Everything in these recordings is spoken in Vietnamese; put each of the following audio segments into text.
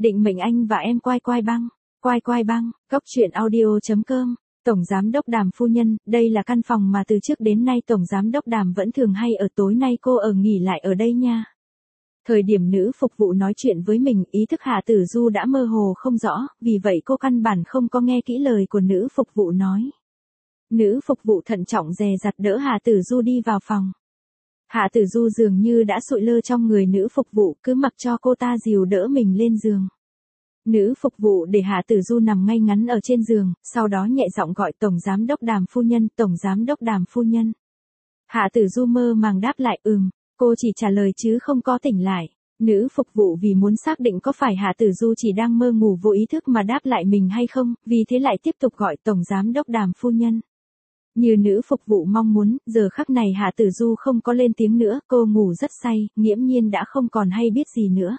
Định mệnh anh và em quai quai băng, góc truyện audio.com. Tổng Giám đốc Đàm phu nhân, đây là căn phòng mà từ trước đến nay Tổng Giám đốc Đàm vẫn thường hay ở, tối nay cô ở nghỉ lại ở đây nha. Thời điểm nữ phục vụ nói chuyện với mình, ý thức Hạ Tử Du đã mơ hồ không rõ, vì vậy cô căn bản không có nghe kỹ lời của nữ phục vụ nói. Nữ phục vụ thận trọng dè dặt đỡ Hạ Tử Du đi vào phòng. Hạ Tử Du dường như đã sụi lơ trong người nữ phục vụ, cứ mặc cho cô ta dìu đỡ mình lên giường. Nữ phục vụ để Hạ Tử Du nằm ngay ngắn ở trên giường, sau đó nhẹ giọng gọi Tổng Giám đốc Đàm phu nhân, Tổng Giám đốc Đàm phu nhân. Hạ Tử Du mơ màng đáp lại cô chỉ trả lời chứ không có tỉnh lại. Nữ phục vụ vì muốn xác định có phải Hạ Tử Du chỉ đang mơ ngủ vô ý thức mà đáp lại mình hay không, vì thế lại tiếp tục gọi Tổng Giám đốc Đàm phu nhân. Như nữ phục vụ mong muốn, giờ khắc này Hạ Tử Du không có lên tiếng nữa, cô ngủ rất say, nghiễm nhiên đã không còn hay biết gì nữa.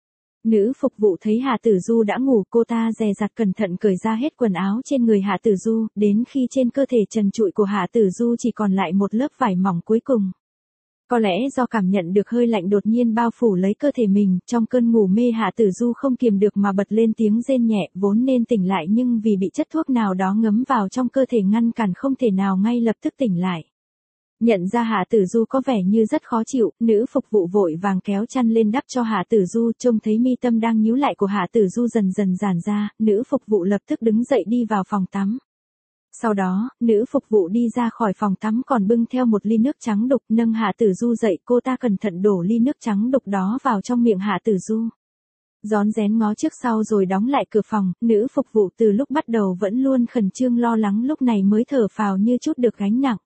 Nữ phục vụ thấy Hạ Tử Du đã ngủ, cô ta dè dặt cẩn thận cởi ra hết quần áo trên người Hạ Tử Du, đến khi trên cơ thể trần trụi của Hạ Tử Du chỉ còn lại một lớp vải mỏng cuối cùng. Có lẽ do cảm nhận được hơi lạnh đột nhiên bao phủ lấy cơ thể mình, trong cơn ngủ mê Hạ Tử Du không kiềm được mà bật lên tiếng rên nhẹ, vốn nên tỉnh lại nhưng vì bị chất thuốc nào đó ngấm vào trong cơ thể ngăn cản không thể nào ngay lập tức tỉnh lại. Nhận ra Hạ Tử Du có vẻ như rất khó chịu, nữ phục vụ vội vàng kéo chăn lên đắp cho Hạ Tử Du, trông thấy mi tâm đang nhíu lại của Hạ Tử Du dần dần giãn ra, nữ phục vụ lập tức đứng dậy đi vào phòng tắm. Sau đó, nữ phục vụ đi ra khỏi phòng tắm còn bưng theo một ly nước trắng đục, nâng Hạ Tử Du dậy, cô ta cẩn thận đổ ly nước trắng đục đó vào trong miệng Hạ Tử Du. Rón rén ngó trước sau rồi đóng lại cửa phòng, nữ phục vụ từ lúc bắt đầu vẫn luôn khẩn trương lo lắng lúc này mới thở phào như chút được gánh nặng.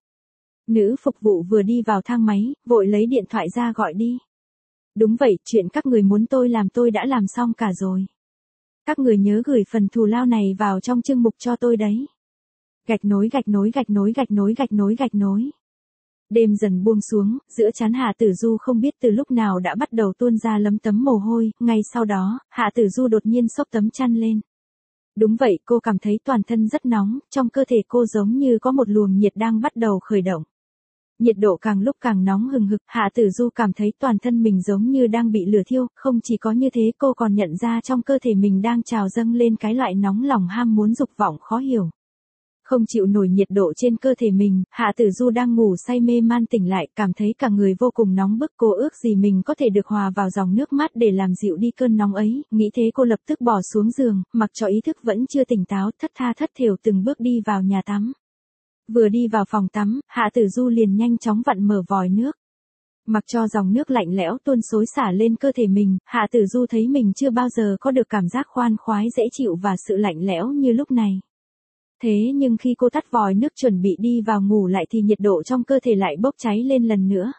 Nữ phục vụ vừa đi vào thang máy, vội lấy điện thoại ra gọi đi. Đúng vậy, chuyện các người muốn tôi làm tôi đã làm xong cả rồi. Các người nhớ gửi phần thù lao này vào trong chương mục cho tôi đấy. Gạch nối gạch nối gạch nối gạch nối gạch nối gạch nối. Đêm dần buông xuống, giữa trán Hạ Tử Du không biết từ lúc nào đã bắt đầu tuôn ra lấm tấm mồ hôi, ngay sau đó, Hạ Tử Du đột nhiên xốc tấm chăn lên. Đúng vậy, cô cảm thấy toàn thân rất nóng, trong cơ thể cô giống như có một luồng nhiệt đang bắt đầu khởi động. Nhiệt độ càng lúc càng nóng hừng hực, Hạ Tử Du cảm thấy toàn thân mình giống như đang bị lửa thiêu, không chỉ có như thế cô còn nhận ra trong cơ thể mình đang trào dâng lên cái loại nóng lòng ham muốn dục vọng khó hiểu. Không chịu nổi nhiệt độ trên cơ thể mình, Hạ Tử Du đang ngủ say mê man tỉnh lại, cảm thấy cả người vô cùng nóng bức, cô ước gì mình có thể được hòa vào dòng nước mát để làm dịu đi cơn nóng ấy, nghĩ thế cô lập tức bỏ xuống giường, mặc cho ý thức vẫn chưa tỉnh táo, thất tha thất thểu từng bước đi vào nhà tắm. Vừa đi vào phòng tắm, Hạ Tử Du liền nhanh chóng vặn mở vòi nước. Mặc cho dòng nước lạnh lẽo tuôn xối xả lên cơ thể mình, Hạ Tử Du thấy mình chưa bao giờ có được cảm giác khoan khoái dễ chịu và sự lạnh lẽo như lúc này. Thế nhưng khi cô tắt vòi nước chuẩn bị đi vào ngủ lại thì nhiệt độ trong cơ thể lại bốc cháy lên lần nữa.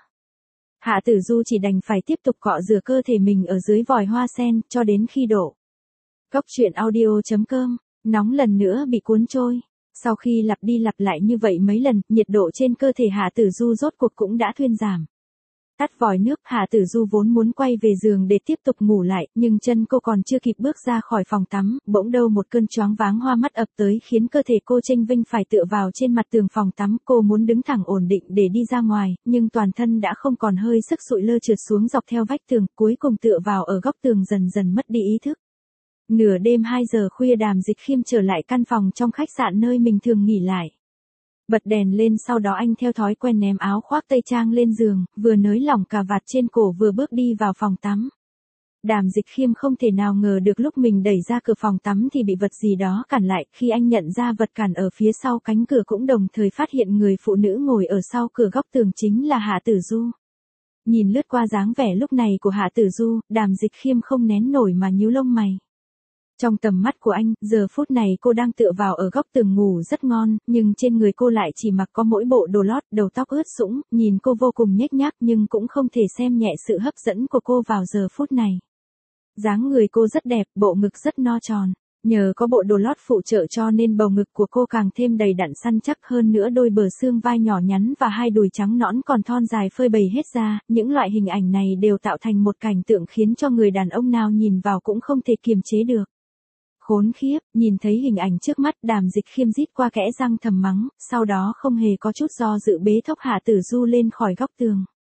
Hạ Tử Du chỉ đành phải tiếp tục cọ rửa cơ thể mình ở dưới vòi hoa sen, cho đến khi đổ. Góc truyện audio.com, nóng lần nữa bị cuốn trôi. Sau khi lặp đi lặp lại như vậy mấy lần, nhiệt độ trên cơ thể Hạ Tử Du rốt cuộc cũng đã thuyên giảm. Tắt vòi nước, Hạ Tử Du vốn muốn quay về giường để tiếp tục ngủ lại, nhưng chân cô còn chưa kịp bước ra khỏi phòng tắm, bỗng đâu một cơn choáng váng hoa mắt ập tới khiến cơ thể cô chênh vênh phải tựa vào trên mặt tường phòng tắm, cô muốn đứng thẳng ổn định để đi ra ngoài, nhưng toàn thân đã không còn hơi sức, sụi lơ trượt xuống dọc theo vách tường, cuối cùng tựa vào ở góc tường dần dần mất đi ý thức. Nửa đêm 2 giờ khuya Đàm Dịch Khiêm trở lại căn phòng trong khách sạn nơi mình thường nghỉ lại. Bật đèn lên, sau đó anh theo thói quen ném áo khoác tây trang lên giường, vừa nới lỏng cà vạt trên cổ vừa bước đi vào phòng tắm. Đàm Dịch Khiêm không thể nào ngờ được lúc mình đẩy ra cửa phòng tắm thì bị vật gì đó cản lại, khi anh nhận ra vật cản ở phía sau cánh cửa cũng đồng thời phát hiện người phụ nữ ngồi ở sau cửa góc tường chính là Hạ Tử Du. Nhìn lướt qua dáng vẻ lúc này của Hạ Tử Du, Đàm Dịch Khiêm không nén nổi mà nhíu lông mày. Trong tầm mắt của anh, giờ phút này cô đang tựa vào ở góc tường ngủ rất ngon, nhưng trên người cô lại chỉ mặc có mỗi bộ đồ lót, đầu tóc ướt sũng, nhìn cô vô cùng nhếch nhác nhưng cũng không thể xem nhẹ sự hấp dẫn của cô vào giờ phút này. Dáng người cô rất đẹp, bộ ngực rất no tròn. Nhờ có bộ đồ lót phụ trợ cho nên bầu ngực của cô càng thêm đầy đặn săn chắc, hơn nữa đôi bờ xương vai nhỏ nhắn và hai đùi trắng nõn còn thon dài phơi bày hết ra, những loại hình ảnh này đều tạo thành một cảnh tượng khiến cho người đàn ông nào nhìn vào cũng không thể kiềm chế được. Khốn khiếp, nhìn thấy hình ảnh trước mắt, Đàm Dịch Khiêm rít qua kẽ răng thầm mắng, sau đó không hề có chút do dự bế thốc Hạ Tử Du lên khỏi góc tường.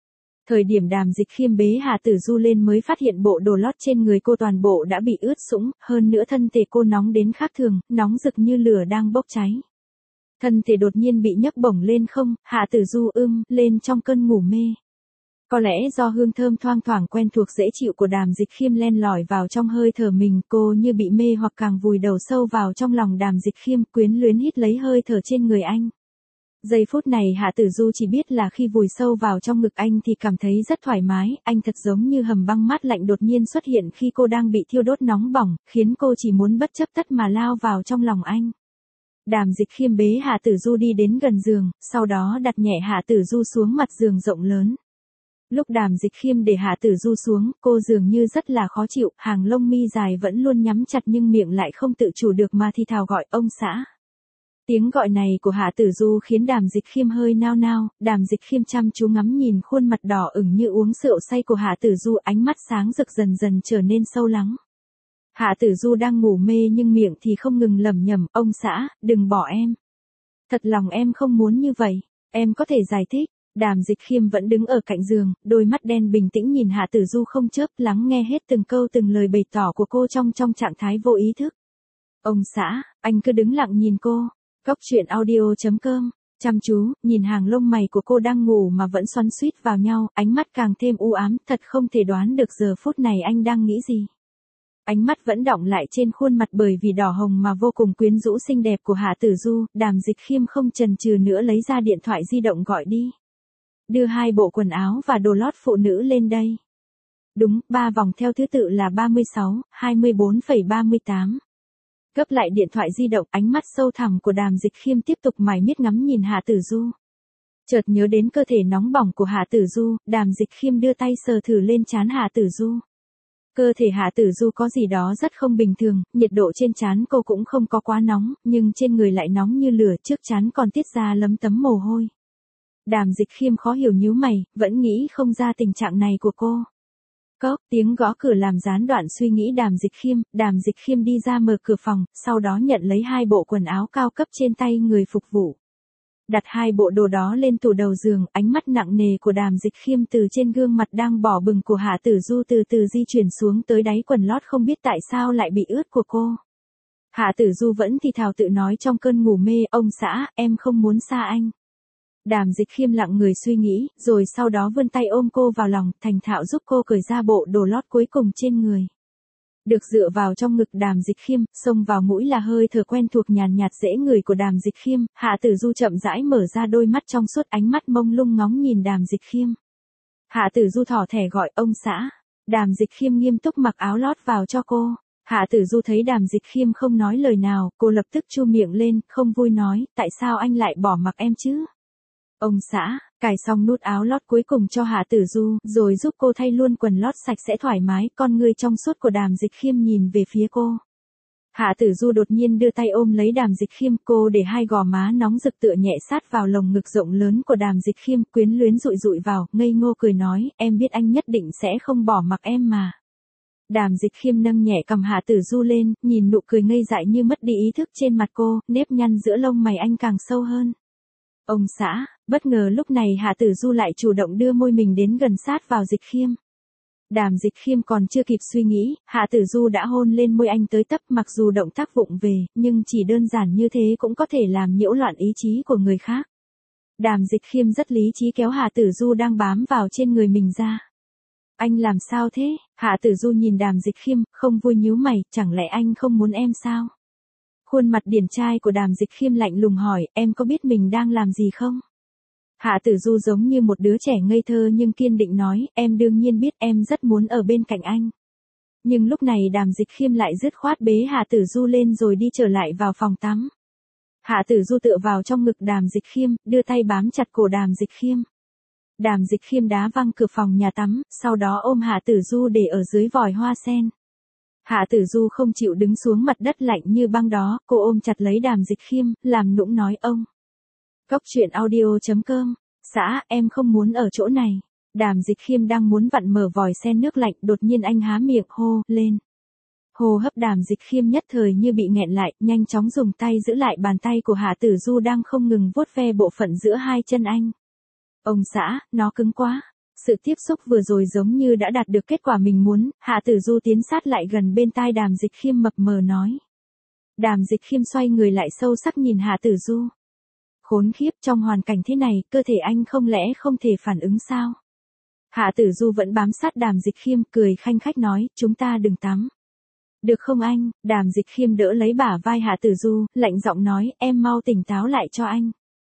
Thời điểm Đàm Dịch Khiêm bế Hà Tử Du lên mới phát hiện bộ đồ lót trên người cô toàn bộ đã bị ướt sũng, hơn nữa thân thể cô nóng đến khác thường, nóng rực như lửa đang bốc cháy. Thân thể đột nhiên bị nhấc bổng lên không, Hà Tử Du lên trong cơn ngủ mê. Có lẽ do hương thơm thoang thoảng quen thuộc dễ chịu của Đàm Dịch Khiêm len lỏi vào trong hơi thở mình, cô như bị mê hoặc càng vùi đầu sâu vào trong lòng Đàm Dịch Khiêm, quyến luyến hít lấy hơi thở trên người anh. Giây phút này Hạ Tử Du chỉ biết là khi vùi sâu vào trong ngực anh thì cảm thấy rất thoải mái, anh thật giống như hầm băng mát lạnh đột nhiên xuất hiện khi cô đang bị thiêu đốt nóng bỏng, khiến cô chỉ muốn bất chấp tất mà lao vào trong lòng anh. Đàm Dịch Khiêm bế Hạ Tử Du đi đến gần giường, sau đó đặt nhẹ Hạ Tử Du xuống mặt giường rộng lớn. Lúc Đàm Dịch Khiêm để Hạ Tử Du xuống, cô dường như rất là khó chịu, hàng lông mi dài vẫn luôn nhắm chặt nhưng miệng lại không tự chủ được mà thì thào gọi ông xã. Tiếng gọi này của Hạ Tử Du khiến Đàm Dịch Khiêm hơi nao nao, Đàm Dịch Khiêm chăm chú ngắm nhìn khuôn mặt đỏ ửng như uống rượu say của Hạ Tử Du, ánh mắt sáng rực dần dần trở nên sâu lắng. Hạ Tử Du đang ngủ mê nhưng miệng thì không ngừng lẩm nhẩm, ông xã, đừng bỏ em. Thật lòng em không muốn như vậy, em có thể giải thích. Đàm Dịch Khiêm vẫn đứng ở cạnh giường, đôi mắt đen bình tĩnh nhìn Hạ Tử Du không chớp, lắng nghe hết từng câu từng lời bày tỏ của cô trong trạng thái vô ý thức. Ông xã, anh cứ đứng lặng nhìn cô. Cóc truyện audio.com, chăm chú, nhìn hàng lông mày của cô đang ngủ mà vẫn xoắn xuýt vào nhau, ánh mắt càng thêm u ám, thật không thể đoán được giờ phút này anh đang nghĩ gì. Ánh mắt vẫn đọng lại trên khuôn mặt bởi vì đỏ hồng mà vô cùng quyến rũ xinh đẹp của Hạ Tử Du, Đàm Dịch Khiêm không chần chừ nữa lấy ra điện thoại di động gọi đi. Đưa 2 bộ quần áo và đồ lót phụ nữ lên đây. Đúng, 3 vòng theo thứ tự là 36, 24,38. Gấp lại điện thoại di động, ánh mắt sâu thẳm của Đàm Dịch Khiêm tiếp tục mải miết ngắm nhìn Hạ Tử Du. Chợt nhớ đến cơ thể nóng bỏng của Hạ Tử Du, Đàm Dịch Khiêm đưa tay sờ thử lên trán Hạ Tử Du. Cơ thể Hạ Tử Du có gì đó rất không bình thường, nhiệt độ trên trán cô cũng không có quá nóng, nhưng trên người lại nóng như lửa, trước trán còn tiết ra lấm tấm mồ hôi. Đàm Dịch Khiêm khó hiểu nhíu mày, vẫn nghĩ không ra tình trạng này của cô. Cốc, tiếng gõ cửa làm gián đoạn suy nghĩ Đàm Dịch Khiêm đi ra mở cửa phòng, sau đó nhận lấy 2 bộ quần áo cao cấp trên tay người phục vụ. Đặt 2 bộ đồ đó lên tủ đầu giường, ánh mắt nặng nề của Đàm Dịch Khiêm từ trên gương mặt đang đỏ bừng của Hạ Tử Du từ từ di chuyển xuống tới đáy quần lót không biết tại sao lại bị ướt của cô. Hạ Tử Du vẫn thì thào tự nói trong cơn ngủ mê, ông xã, em không muốn xa anh. Đàm Dịch Khiêm lặng người suy nghĩ, rồi sau đó vươn tay ôm cô vào lòng, thành thạo giúp cô cởi ra bộ đồ lót cuối cùng trên người. Được dựa vào trong ngực Đàm Dịch Khiêm, xông vào mũi là hơi thở quen thuộc nhàn nhạt dễ ngửi của Đàm Dịch Khiêm, Hạ Tử Du chậm rãi mở ra đôi mắt trong suốt, ánh mắt mông lung ngóng nhìn Đàm Dịch Khiêm. Hạ Tử Du thỏ thẻ gọi ông xã. Đàm Dịch Khiêm nghiêm túc mặc áo lót vào cho cô. Hạ Tử Du thấy Đàm Dịch Khiêm không nói lời nào, cô lập tức chu miệng lên, không vui nói, tại sao anh lại bỏ mặc em chứ? Ông xã, cài xong nút áo lót cuối cùng cho Hạ Tử Du, rồi giúp cô thay luôn quần lót sạch sẽ thoải mái, con ngươi trong suốt của Đàm Dịch Khiêm nhìn về phía cô. Hạ Tử Du đột nhiên đưa tay ôm lấy Đàm Dịch Khiêm, cô để 2 gò má nóng rực tựa nhẹ sát vào lồng ngực rộng lớn của Đàm Dịch Khiêm, quyến luyến dụi dụi vào, ngây ngô cười nói, em biết anh nhất định sẽ không bỏ mặc em mà. Đàm Dịch Khiêm nâng nhẹ cằm Hạ Tử Du lên, nhìn nụ cười ngây dại như mất đi ý thức trên mặt cô, nếp nhăn giữa lông mày anh càng sâu hơn. Ông xã, bất ngờ lúc này Hạ Tử Du lại chủ động đưa môi mình đến gần sát vào Dịch Khiêm. Đàm Dịch Khiêm còn chưa kịp suy nghĩ, Hạ Tử Du đã hôn lên môi anh tới tấp, mặc dù động tác vụng về, nhưng chỉ đơn giản như thế cũng có thể làm nhiễu loạn ý chí của người khác. Đàm Dịch Khiêm rất lý trí kéo Hạ Tử Du đang bám vào trên người mình ra. Anh làm sao thế? Hạ Tử Du nhìn Đàm Dịch Khiêm, không vui nhíu mày, chẳng lẽ anh không muốn em sao? Khuôn mặt điển trai của Đàm Dịch Khiêm lạnh lùng hỏi, em có biết mình đang làm gì không? Hạ Tử Du giống như một đứa trẻ ngây thơ nhưng kiên định nói, em đương nhiên biết, em rất muốn ở bên cạnh anh. Nhưng lúc này Đàm Dịch Khiêm lại dứt khoát bế Hạ Tử Du lên rồi đi trở lại vào phòng tắm. Hạ Tử Du tựa vào trong ngực Đàm Dịch Khiêm, đưa tay bám chặt cổ Đàm Dịch Khiêm. Đàm Dịch Khiêm đá văng cửa phòng nhà tắm, sau đó ôm Hạ Tử Du để ở dưới vòi hoa sen. Hạ Tử Du không chịu đứng xuống mặt đất lạnh như băng đó, cô ôm chặt lấy Đàm Dịch Khiêm, làm nũng nói ông. Cóc truyện audio.com, xã, em không muốn ở chỗ này. Đàm Dịch Khiêm đang muốn vặn mở vòi sen nước lạnh, đột nhiên anh há miệng hô lên. Hô hấp Đàm Dịch Khiêm nhất thời như bị nghẹn lại, nhanh chóng dùng tay giữ lại bàn tay của Hạ Tử Du đang không ngừng vuốt ve bộ phận giữa 2 chân anh. Ông xã, nó cứng quá. Sự tiếp xúc vừa rồi giống như đã đạt được kết quả mình muốn, Hạ Tử Du tiến sát lại gần bên tai Đàm Dịch Khiêm mập mờ nói. Đàm Dịch Khiêm xoay người lại sâu sắc nhìn Hạ Tử Du. Khốn khiếp, trong hoàn cảnh thế này, cơ thể anh không lẽ không thể phản ứng sao? Hạ Tử Du vẫn bám sát Đàm Dịch Khiêm, cười khanh khách nói, chúng ta đừng tắm. Được không anh? Đàm Dịch Khiêm đỡ lấy bả vai Hạ Tử Du, lạnh giọng nói, em mau tỉnh táo lại cho anh.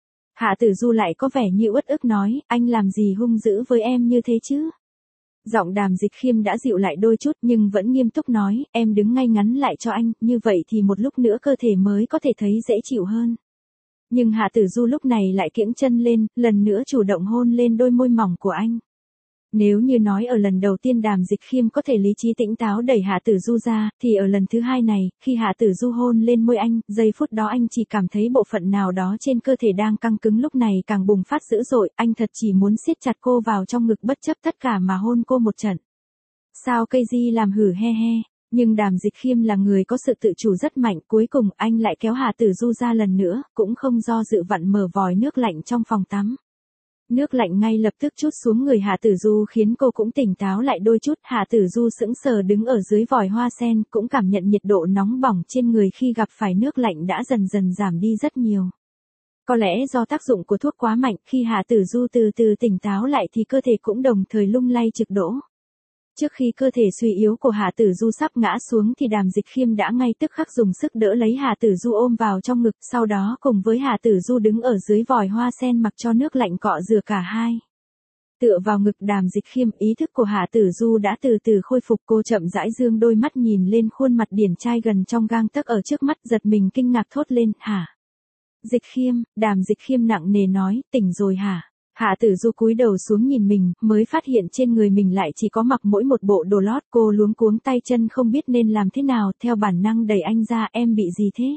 Hạ Tử Du lại có vẻ như uất ức nói, anh làm gì hung dữ với em như thế chứ? Giọng Đàm Dịch Khiêm đã dịu lại đôi chút nhưng vẫn nghiêm túc nói, em đứng ngay ngắn lại cho anh, như vậy thì một lúc nữa cơ thể mới có thể thấy dễ chịu hơn. Nhưng Hạ Tử Du lúc này lại kiễng chân lên, lần nữa chủ động hôn lên đôi môi mỏng của anh. Nếu như nói ở lần đầu tiên Đàm Dịch Khiêm có thể lý trí tỉnh táo đẩy Hạ Tử Du ra, thì ở lần thứ hai này, khi Hạ Tử Du hôn lên môi anh, giây phút đó anh chỉ cảm thấy bộ phận nào đó trên cơ thể đang căng cứng lúc này càng bùng phát dữ dội, anh thật chỉ muốn siết chặt cô vào trong ngực bất chấp tất cả mà hôn cô một trận. Sao cây di làm hử he he, nhưng Đàm Dịch Khiêm là người có sự tự chủ rất mạnh, cuối cùng anh lại kéo Hạ Tử Du ra lần nữa, cũng không do dự vặn mở vòi nước lạnh trong phòng tắm. Nước lạnh ngay lập tức trút xuống người Hạ Tử Du khiến cô cũng tỉnh táo lại đôi chút. Hạ Tử Du sững sờ đứng ở dưới vòi hoa sen, cũng cảm nhận nhiệt độ nóng bỏng trên người khi gặp phải nước lạnh đã dần dần giảm đi rất nhiều. Có lẽ do tác dụng của thuốc quá mạnh, khi Hạ Tử Du từ từ tỉnh táo lại thì cơ thể cũng đồng thời lung lay trực đổ. Trước khi cơ thể suy yếu của Hạ Tử Du sắp ngã xuống thì Đàm Dịch Khiêm đã ngay tức khắc dùng sức đỡ lấy Hạ Tử Du ôm vào trong ngực, sau đó cùng với Hạ Tử Du đứng ở dưới vòi hoa sen mặc cho nước lạnh cọ rửa cả hai. Tựa vào ngực Đàm Dịch Khiêm, ý thức của Hạ Tử Du đã từ từ khôi phục, cô chậm rãi dương đôi mắt nhìn lên khuôn mặt điển trai gần trong gang tấc ở trước mắt, giật mình kinh ngạc thốt lên, hả? Dịch Khiêm, Đàm Dịch Khiêm nặng nề nói, tỉnh rồi hả? Hạ Tử Du cúi đầu xuống nhìn mình, mới phát hiện trên người mình lại chỉ có mặc mỗi một bộ đồ lót, cô luống cuống tay chân không biết nên làm thế nào, theo bản năng đẩy anh ra, em bị gì thế?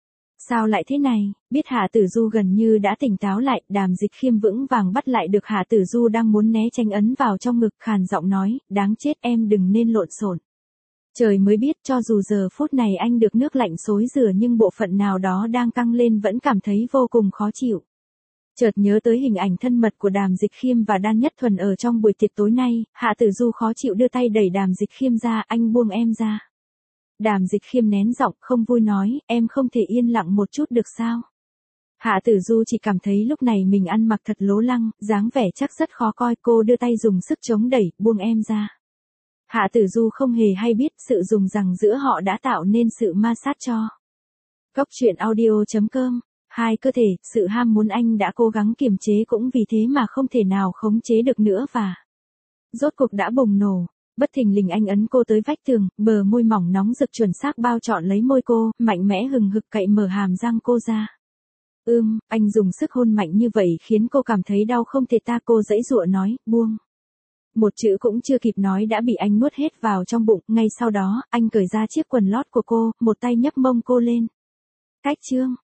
Sao lại thế này? Biết Hạ Tử Du gần như đã tỉnh táo lại, Đàm Dịch Khiêm vững vàng bắt lại được Hạ Tử Du đang muốn né tránh ấn vào trong ngực, khàn giọng nói, đáng chết, em đừng nên lộn xộn. Trời mới biết, cho dù giờ phút này anh được nước lạnh xối rửa nhưng bộ phận nào đó đang căng lên vẫn cảm thấy vô cùng khó chịu. Chợt nhớ tới hình ảnh thân mật của Đàm Dịch Khiêm và Đan Nhất Thuần ở trong buổi tiệc tối nay, Hạ Tử Du khó chịu đưa tay đẩy Đàm Dịch Khiêm ra, anh buông em ra. Đàm Dịch Khiêm nén giọng không vui nói, em không thể yên lặng một chút được sao? Hạ Tử Du chỉ cảm thấy lúc này mình ăn mặc thật lố lăng, dáng vẻ chắc rất khó coi, cô đưa tay dùng sức chống đẩy, buông em ra. Hạ Tử Du không hề hay biết sự dùng rằng giữa họ đã tạo nên sự ma sát cho. Góc truyện audio.com. Hai cơ thể, sự ham muốn anh đã cố gắng kiềm chế cũng vì thế mà không thể nào khống chế được nữa và rốt cuộc đã bùng nổ. Bất thình lình anh ấn cô tới vách tường, bờ môi mỏng nóng rực chuẩn xác bao trọn lấy môi cô, mạnh mẽ hừng hực cậy mở hàm răng cô ra. Anh dùng sức hôn mạnh như vậy khiến cô cảm thấy đau không thể ta, cô giãy giụa nói, buông. Một chữ cũng chưa kịp nói đã bị anh nuốt hết vào trong bụng, ngay sau đó, anh cởi ra chiếc quần lót của cô, một tay nhấc mông cô lên. Cách chương.